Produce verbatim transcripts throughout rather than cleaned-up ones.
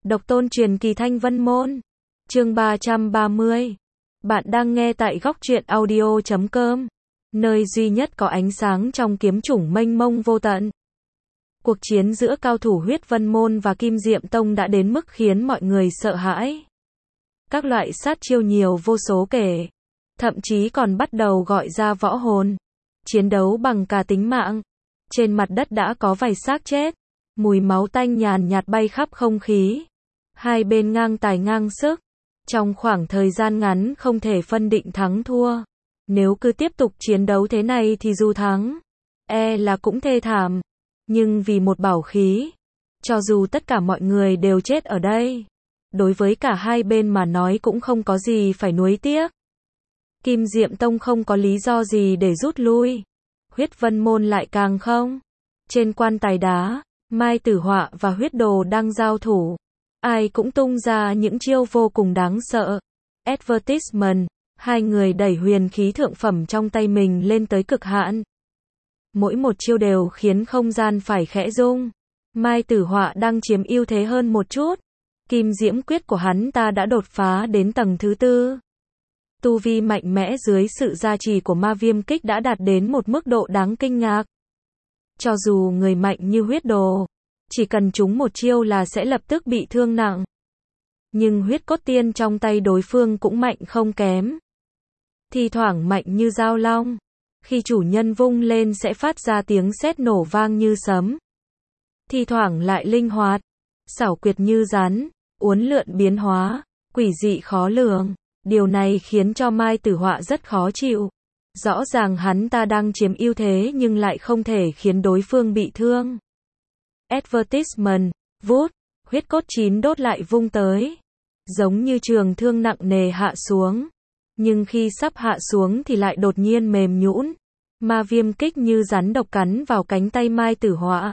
Độc tôn truyền kỳ Thanh Vân Môn. Chương ba trăm ba mươi. Bạn đang nghe tại góc truyện audio chấm com, nơi duy nhất có ánh sáng trong kiếm chủng mênh mông vô tận. Cuộc chiến giữa cao thủ Huyết Vân Môn và Kim Diệm Tông đã đến mức khiến mọi người sợ hãi. Các loại sát chiêu nhiều vô số kể, thậm chí còn bắt đầu gọi ra võ hồn, chiến đấu bằng cả tính mạng. Trên mặt đất đã có vài xác chết, mùi máu tanh nhàn nhạt bay khắp không khí. Hai bên ngang tài ngang sức, trong khoảng thời gian ngắn không thể phân định thắng thua. Nếu cứ tiếp tục chiến đấu thế này thì dù thắng, e là cũng thê thảm. Nhưng vì một bảo khí, cho dù tất cả mọi người đều chết ở đây, đối với cả hai bên mà nói cũng không có gì phải nuối tiếc. Kim Diệm Tông không có lý do gì để rút lui, Huyết Vân Môn lại càng không. Trên quan tài đá, Mai Tử Họa và Huyết Đồ đang giao thủ. Ai cũng tung ra những chiêu vô cùng đáng sợ. Advertisement, hai người đẩy huyền khí thượng phẩm trong tay mình lên tới cực hạn. Mỗi một chiêu đều khiến không gian phải khẽ rung. Mai Tử Họa đang chiếm ưu thế hơn một chút. Kim Diễm Quyết của hắn ta đã đột phá đến tầng thứ tư. Tu vi mạnh mẽ dưới sự gia trì của Ma Viêm Kích đã đạt đến một mức độ đáng kinh ngạc. Cho dù người mạnh như Huyết Đồ, chỉ cần trúng một chiêu là sẽ lập tức bị thương nặng. Nhưng huyết cốt tiên trong tay đối phương cũng mạnh không kém. Thì thoảng mạnh như dao long, khi chủ nhân vung lên sẽ phát ra tiếng sét nổ vang như sấm. Thì thoảng lại linh hoạt, xảo quyệt như rắn, uốn lượn biến hóa, quỷ dị khó lường. Điều này khiến cho Mai Tử Họa rất khó chịu. Rõ ràng hắn ta đang chiếm ưu thế nhưng lại không thể khiến đối phương bị thương. Advertisement, vút, huyết cốt chín đốt lại vung tới. Giống như trường thương nặng nề hạ xuống. Nhưng khi sắp hạ xuống thì lại đột nhiên mềm nhũn. Ma Viêm Kích như rắn độc cắn vào cánh tay Mai Tử Họa.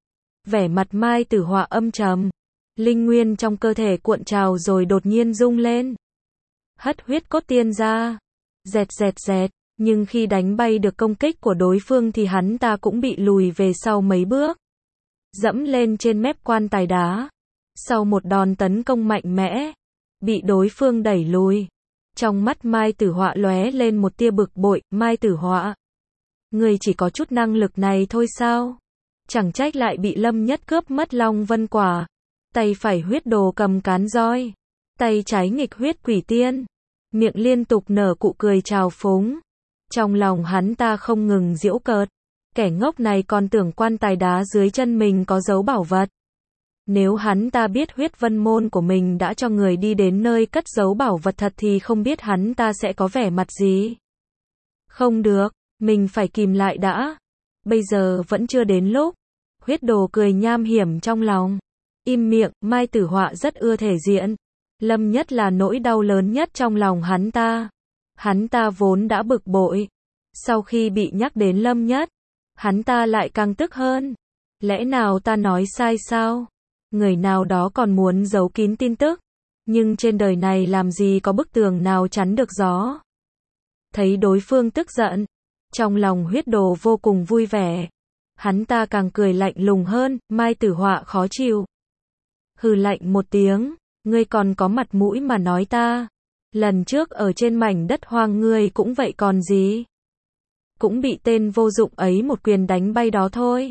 Vẻ mặt Mai Tử Họa âm trầm. Linh nguyên trong cơ thể cuộn trào rồi đột nhiên rung lên. Hất huyết cốt tiên ra. Dẹt dẹt dẹt. Nhưng khi đánh bay được công kích của đối phương thì hắn ta cũng bị lùi về sau mấy bước. Dẫm lên trên mép quan tài đá. Sau một đòn tấn công mạnh mẽ, bị đối phương đẩy lùi. Trong mắt Mai Tử Họa lóe lên một tia bực bội. Mai Tử Họa, người chỉ có chút năng lực này thôi sao? Chẳng trách lại bị Lâm Nhất cướp mất Long Vân Quả. Tay phải Huyết Đồ cầm cán roi, tay trái nghịch huyết quỷ tiên, miệng liên tục nở cụ cười trào phúng. Trong lòng hắn ta không ngừng giễu cợt. Kẻ ngốc này còn tưởng quan tài đá dưới chân mình có dấu bảo vật. Nếu hắn ta biết Huyết Vân Môn của mình đã cho người đi đến nơi cất giấu bảo vật thật thì không biết hắn ta sẽ có vẻ mặt gì. Không được, mình phải kìm lại đã. Bây giờ vẫn chưa đến lúc. Huyết Đồ cười nham hiểm trong lòng. Im miệng, Mai Tử Họa rất ưa thể diện. Lâm Nhất là nỗi đau lớn nhất trong lòng hắn ta. Hắn ta vốn đã bực bội. Sau khi bị nhắc đến Lâm Nhất, hắn ta lại càng tức hơn. Lẽ nào ta nói sai sao? Người nào đó còn muốn giấu kín tin tức. Nhưng trên đời này làm gì có bức tường nào chắn được gió. Thấy đối phương tức giận, trong lòng Huyết Đồ vô cùng vui vẻ. Hắn ta càng cười lạnh lùng hơn. Mai Tử Họa khó chịu. Hừ lạnh một tiếng. Ngươi còn có mặt mũi mà nói ta. Lần trước ở trên mảnh đất hoang ngươi cũng vậy còn gì. Cũng bị tên vô dụng ấy một quyền đánh bay đó thôi.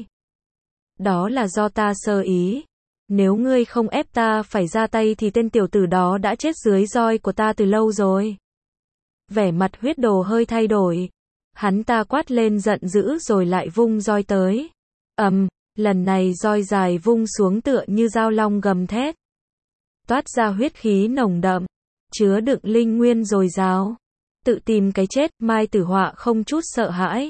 Đó là do ta sơ ý. Nếu ngươi không ép ta phải ra tay thì tên tiểu tử đó đã chết dưới roi của ta từ lâu rồi. Vẻ mặt Huyết Đồ hơi thay đổi. Hắn ta quát lên giận dữ rồi lại vung roi tới. Ầm, um, lần này roi dài vung xuống tựa như dao long gầm thét. Toát ra huyết khí nồng đậm, chứa đựng linh nguyên dồi dào. Tự tìm cái chết, Mai Tử Họa không chút sợ hãi.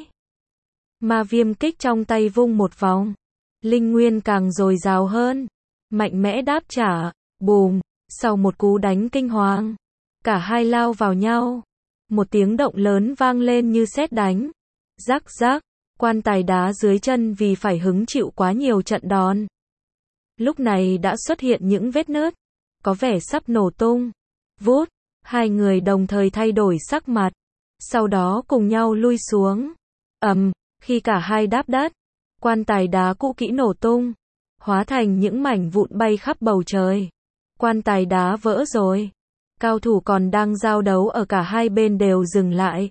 Ma Viêm Kích trong tay vung một vòng, linh nguyên càng dồi dào hơn, mạnh mẽ đáp trả. Bùm, sau một cú đánh kinh hoàng, cả hai lao vào nhau. Một tiếng động lớn vang lên như sét đánh. Rắc rắc, quan tài đá dưới chân vì phải hứng chịu quá nhiều trận đòn. Lúc này đã xuất hiện những vết nứt, có vẻ sắp nổ tung. Vút, hai người đồng thời thay đổi sắc mặt. Sau đó cùng nhau lui xuống. Ầm, um, khi cả hai đáp đất, quan tài đá cũ kỹ nổ tung, hóa thành những mảnh vụn bay khắp bầu trời. Quan tài đá vỡ rồi. Cao thủ còn đang giao đấu ở cả hai bên đều dừng lại.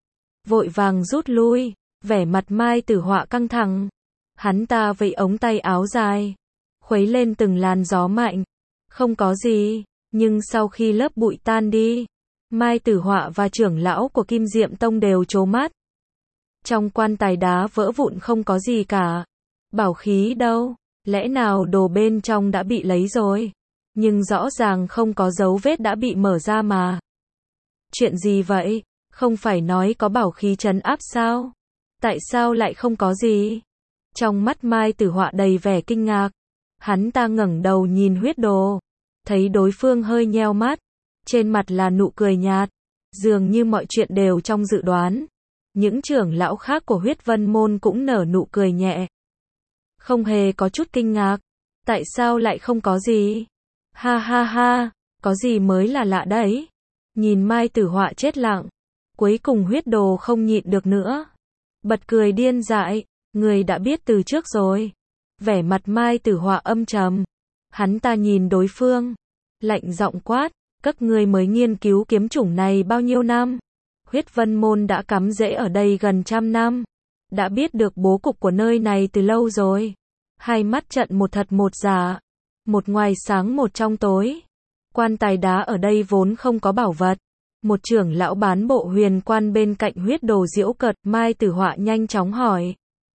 Vội vàng rút lui, vẻ mặt Mai Tử Họa căng thẳng. Hắn ta vẫy ống tay áo dài, khuấy lên từng làn gió mạnh. Không có gì, nhưng sau khi lớp bụi tan đi, Mai Tử Họa và trưởng lão của Kim Diệm Tông đều trố mắt. Trong quan tài đá vỡ vụn không có gì cả. Bảo khí đâu? Lẽ nào đồ bên trong đã bị lấy rồi? Nhưng rõ ràng không có dấu vết đã bị mở ra mà. Chuyện gì vậy? Không phải nói có bảo khí trấn áp sao? Tại sao lại không có gì? Trong mắt Mai Tử Họa đầy vẻ kinh ngạc. Hắn ta ngẩng đầu nhìn huyết đồ. Thấy đối phương hơi nheo mắt. Trên mặt là nụ cười nhạt. Dường như mọi chuyện đều trong dự đoán. Những trưởng lão khác của huyết vân môn cũng nở nụ cười nhẹ. Không hề có chút kinh ngạc. Tại sao lại không có gì? Ha ha ha, có gì mới là lạ đấy. Nhìn Mai Tử Họa chết lặng. Cuối cùng huyết đồ không nhịn được nữa. Bật cười điên dại. Người đã biết từ trước rồi. Vẻ mặt Mai Tử Họa âm trầm. Hắn ta nhìn đối phương. Lạnh giọng quát. Các ngươi mới nghiên cứu kiếm chủng này bao nhiêu năm? Huyết vân môn đã cắm rễ ở đây gần trăm năm. Đã biết được bố cục của nơi này từ lâu rồi. Hai mắt trận một thật một giả. Một ngoài sáng một trong tối. Quan tài đá ở đây vốn không có bảo vật. Một trưởng lão bán bộ huyền quan bên cạnh huyết đồ giễu cợt. Mai Tử Họa nhanh chóng hỏi.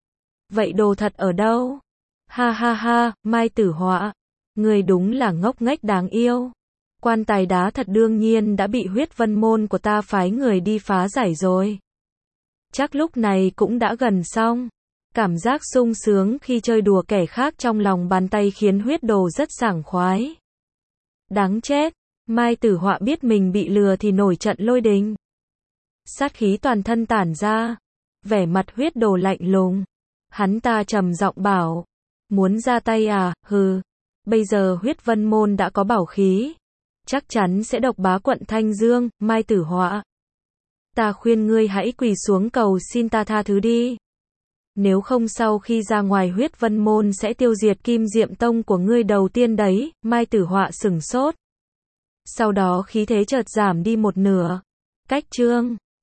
Vậy đồ thật ở đâu? Ha ha ha, Mai Tử Họa. Người đúng là ngốc nghếch đáng yêu. Quan tài đá thật đương nhiên đã bị huyết vân môn của ta phái người đi phá giải rồi. Chắc lúc này cũng đã gần xong. Cảm giác sung sướng khi chơi đùa kẻ khác trong lòng bàn tay khiến huyết đồ rất sảng khoái. Đáng chết. Mai Tử Họa biết mình bị lừa thì nổi trận lôi đình. Sát khí toàn thân tản ra. Vẻ mặt huyết đồ lạnh lùng. Hắn ta trầm giọng bảo. Muốn ra tay à, hừ. Bây giờ huyết vân môn đã có bảo khí. Chắc chắn sẽ độc bá quận Thanh Dương, Mai Tử Họa. Ta khuyên ngươi hãy quỳ xuống cầu xin ta tha thứ đi. Nếu không sau khi ra ngoài huyết vân môn sẽ tiêu diệt Kim Diệm Tông của ngươi đầu tiên đấy. Mai Tử Họa sửng sốt. Sau đó khí thế chợt giảm đi một nửa. Cách chương